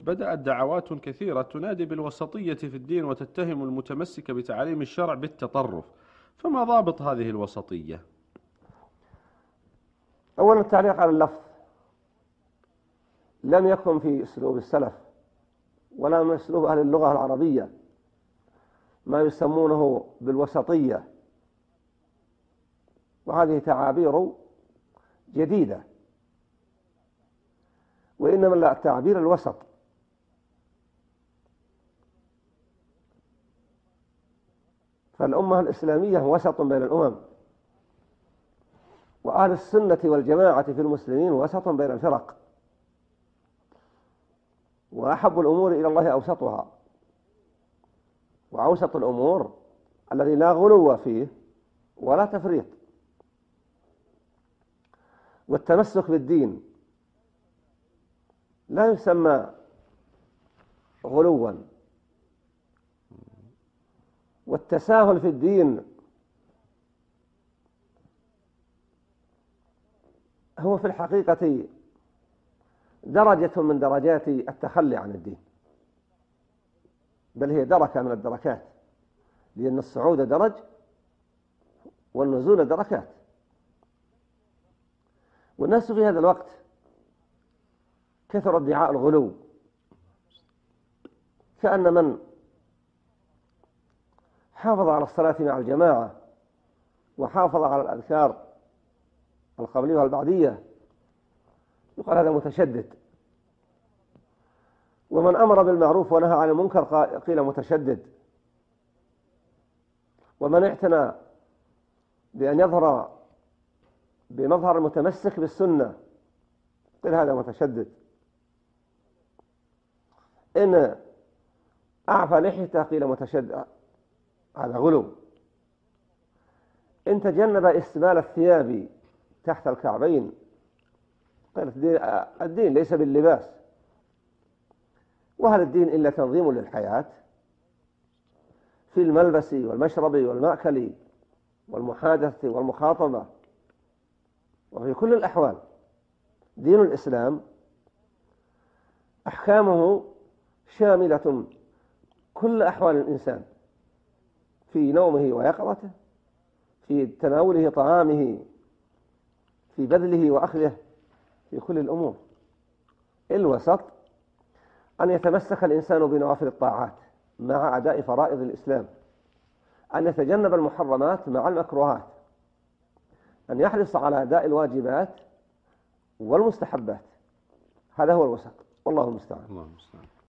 بدأت دعوات كثيرة تنادي بالوسطية في الدين وتتهم المتمسك بتعاليم الشرع بالتطرف، فما ضابط هذه الوسطية؟ أولا التعليق على اللفظ، لم يكن في أسلوب السلف ولا من أسلوب أهل اللغة العربية ما يسمونه بالوسطية، وهذه تعابير جديدة، وإنما لا التعبير الوسط. فالأمة الإسلامية وسط بين الأمم، وأهل السنة والجماعة في المسلمين وسط بين الفرق، وأحب الأمور إلى الله أوسطها، وأوسط الأمور الذي لا غلو فيه ولا تفريط. والتمسك بالدين لا يسمى غلوا، والتساهل في الدين هو في الحقيقة درجة من درجات التخلي عن الدين، بل هي دركة من الدركات، لأن الصعود درج والنزول دركات. والناس في هذا الوقت كثر ادعاء الغلو، كأن من حافظ على الصلاة مع الجماعة وحافظ على الأذكار القبلية والبعدية يقال هذا متشدد، ومن أمر بالمعروف ونهى عن المنكر قيل متشدد، ومن اعتنى بأن يظهر بمظهر المتمسك بالسنة قيل هذا متشدد، إن أعفى لحيته قيل متشدد، هذا غلو، إن تجنب استبال الثياب تحت الكعبين قيل الدين ليس باللباس. وهل الدين إلا تنظيم للحياة في الملبس والمشرب والمأكل والمحادثة والمخاطبة وفي كل الأحوال؟ دين الإسلام أحكامه شاملة كل أحوال الإنسان، في نومه ويقظته، في تناوله طعامه، في بذله وأخذه، في كل الأمور. الوسط أن يتمسك الإنسان بنوافل الطاعات مع أداء فرائض الإسلام، أن يتجنب المحرمات مع المكروهات، أن يحرص على أداء الواجبات والمستحبات. هذا هو الوسط، والله المستعان.